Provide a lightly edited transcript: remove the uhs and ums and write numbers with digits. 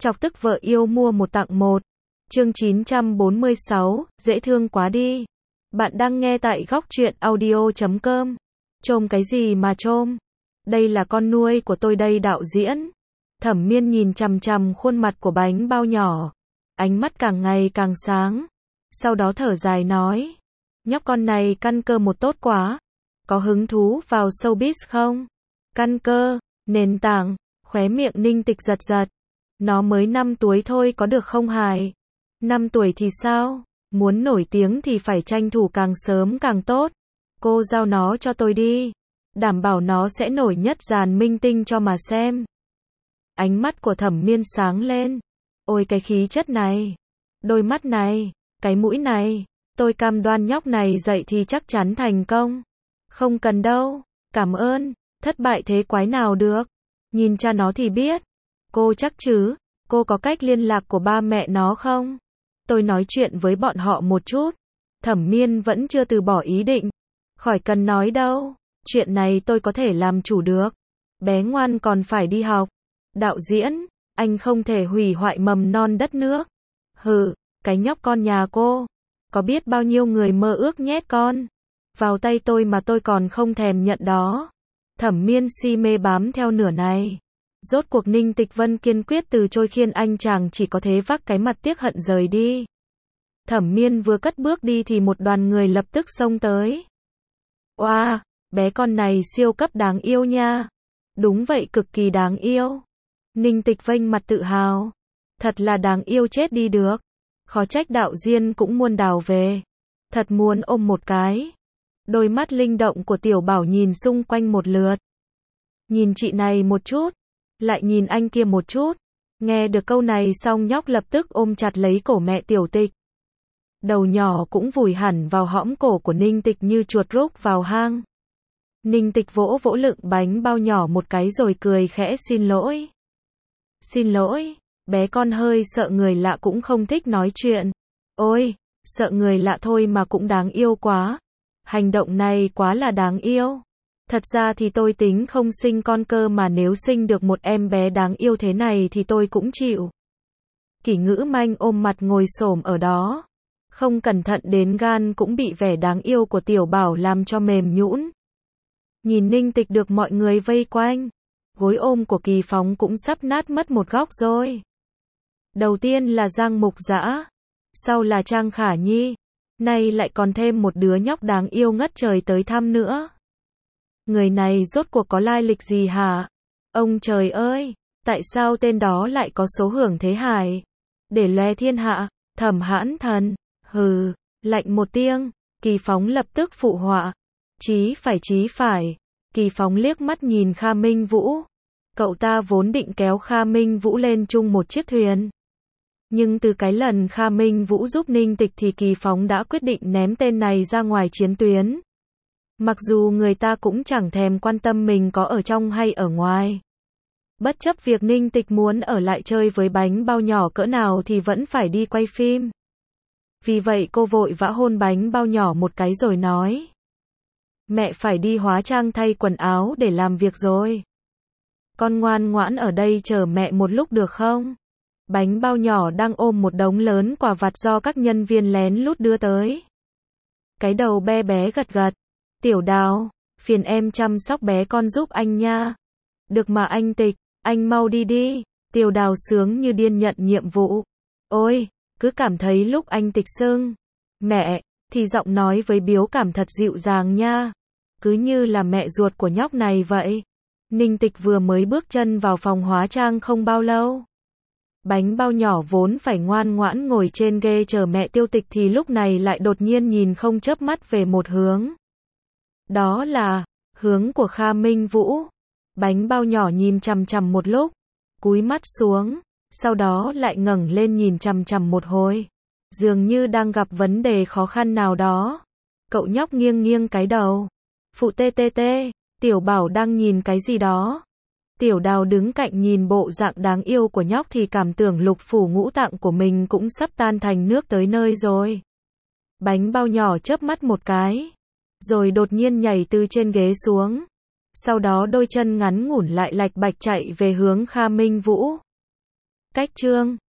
Chọc tức vợ yêu mua một tặng một. Chương 946, dễ thương quá đi. Bạn đang nghe tại góc truyện audio.com. Chôm cái gì mà chôm? Đây là con nuôi của tôi đây đạo diễn. Thẩm Miên nhìn chằm chằm khuôn mặt của bánh bao nhỏ. Ánh mắt càng ngày càng sáng. Sau đó thở dài nói. Nhóc con này căn cơ một tốt quá. Có hứng thú vào showbiz không? Căn cơ, nền tảng, khóe miệng Ninh Tịch giật giật. Nó mới 5 tuổi thôi có được không hài? 5 tuổi thì sao? Muốn nổi tiếng thì phải tranh thủ càng sớm càng tốt. Cô giao nó cho tôi đi. Đảm bảo nó sẽ nổi nhất dàn minh tinh cho mà xem. Ánh mắt của Thẩm Miên sáng lên. Ôi cái khí chất này. Đôi mắt này. Cái mũi này. Tôi cam đoan nhóc này dậy thì chắc chắn thành công. Không cần đâu. Cảm ơn. Thất bại thế quái nào được. Nhìn cha nó thì biết. Cô chắc chứ. Cô có cách liên lạc của ba mẹ nó không? Tôi nói chuyện với bọn họ một chút. Thẩm Miên vẫn chưa từ bỏ ý định. Khỏi cần nói đâu. Chuyện này tôi có thể làm chủ được. Bé ngoan còn phải đi học. Đạo diễn, anh không thể hủy hoại mầm non đất nước. Hừ, cái nhóc con nhà cô. Có biết bao nhiêu người mơ ước nhét con vào tay tôi mà tôi còn không thèm nhận đó. Thẩm Miên si mê bám theo nửa này. Rốt cuộc Ninh Tịch Vân kiên quyết từ chối khiên anh chàng chỉ có thế vác cái mặt tiếc hận rời đi. Thẩm Miên vừa cất bước đi thì một đoàn người lập tức xông tới. Oa, bé con này siêu cấp đáng yêu nha. Đúng vậy cực kỳ đáng yêu. Ninh Tịch vênh mặt tự hào. Thật là đáng yêu chết đi được. Khó trách đạo diễn cũng muốn đào về. Thật muốn ôm một cái. Đôi mắt linh động của Tiểu Bảo nhìn xung quanh một lượt. Nhìn chị này một chút. Lại nhìn anh kia một chút. Nghe được câu này xong nhóc lập tức ôm chặt lấy cổ mẹ Tiểu Tịch. Đầu nhỏ cũng vùi hẳn vào hõm cổ của Ninh Tịch như chuột rúc vào hang. Ninh Tịch vỗ vỗ lựng bánh bao nhỏ một cái rồi cười khẽ xin lỗi. Xin lỗi, bé con hơi sợ người lạ cũng không thích nói chuyện. Ôi, sợ người lạ thôi mà cũng đáng yêu quá. Hành động này quá là đáng yêu. Thật ra thì tôi tính không sinh con cơ mà nếu sinh được một em bé đáng yêu thế này thì tôi cũng chịu. Kỷ Ngữ Manh ôm mặt ngồi xổm ở đó. Không cẩn thận đến gan cũng bị vẻ đáng yêu của Tiểu Bảo làm cho mềm nhũn. Nhìn Ninh Tịch được mọi người vây quanh. Gối ôm của Kỳ Phóng cũng sắp nát mất một góc rồi. Đầu tiên là Giang Mục Dã. Sau là Trang Khả Nhi. Nay lại còn thêm một đứa nhóc đáng yêu ngất trời tới thăm nữa. Người này rốt cuộc có lai lịch gì hả? Ông trời ơi, tại sao tên đó lại có số hưởng thế hài? Để loe thiên hạ, Thẩm Hãn Thần. Hừ, lạnh một tiếng, Kỳ Phóng lập tức phụ họa. Chí phải. Kỳ Phóng liếc mắt nhìn Kha Minh Vũ. Cậu ta vốn định kéo Kha Minh Vũ lên chung một chiếc thuyền. Nhưng từ cái lần Kha Minh Vũ giúp Ninh Tịch thì Kỳ Phóng đã quyết định ném tên này ra ngoài chiến tuyến. Mặc dù người ta cũng chẳng thèm quan tâm mình có ở trong hay ở ngoài. Bất chấp việc Ninh Tịch muốn ở lại chơi với bánh bao nhỏ cỡ nào thì vẫn phải đi quay phim. Vì vậy cô vội vã hôn bánh bao nhỏ một cái rồi nói. Mẹ phải đi hóa trang thay quần áo để làm việc rồi. Con ngoan ngoãn ở đây chờ mẹ một lúc được không? Bánh bao nhỏ đang ôm một đống lớn quà vặt do các nhân viên lén lút đưa tới. Cái đầu bé bé gật gật. Tiểu Đào, phiền em chăm sóc bé con giúp anh nha. Được mà anh Tịch, anh mau đi đi. Tiểu Đào sướng như điên nhận nhiệm vụ. Ôi, cứ cảm thấy lúc anh Tịch xưng mẹ, thì giọng nói với biếu cảm thật dịu dàng nha. Cứ như là mẹ ruột của nhóc này vậy. Ninh Tịch vừa mới bước chân vào phòng hóa trang không bao lâu. Bánh bao nhỏ vốn phải ngoan ngoãn ngồi trên ghế chờ mẹ Tiêu Tịch thì lúc này lại đột nhiên nhìn không chớp mắt về một hướng. Đó là hướng của Kha Minh Vũ. Bánh bao nhỏ nhìn chằm chằm một lúc, cúi mắt xuống, sau đó lại ngẩng lên nhìn chằm chằm một hồi. Dường như đang gặp vấn đề khó khăn nào đó. Cậu nhóc nghiêng nghiêng cái đầu. Phụ tê tê tê, Tiểu Bảo đang nhìn cái gì đó. Tiểu Đào đứng cạnh nhìn bộ dạng đáng yêu của nhóc thì cảm tưởng lục phủ ngũ tạng của mình cũng sắp tan thành nước tới nơi rồi. Bánh bao nhỏ chớp mắt một cái, rồi đột nhiên nhảy từ trên ghế xuống. Sau đó đôi chân ngắn ngủn lại lạch bạch chạy về hướng Kha Minh Vũ. Cách chương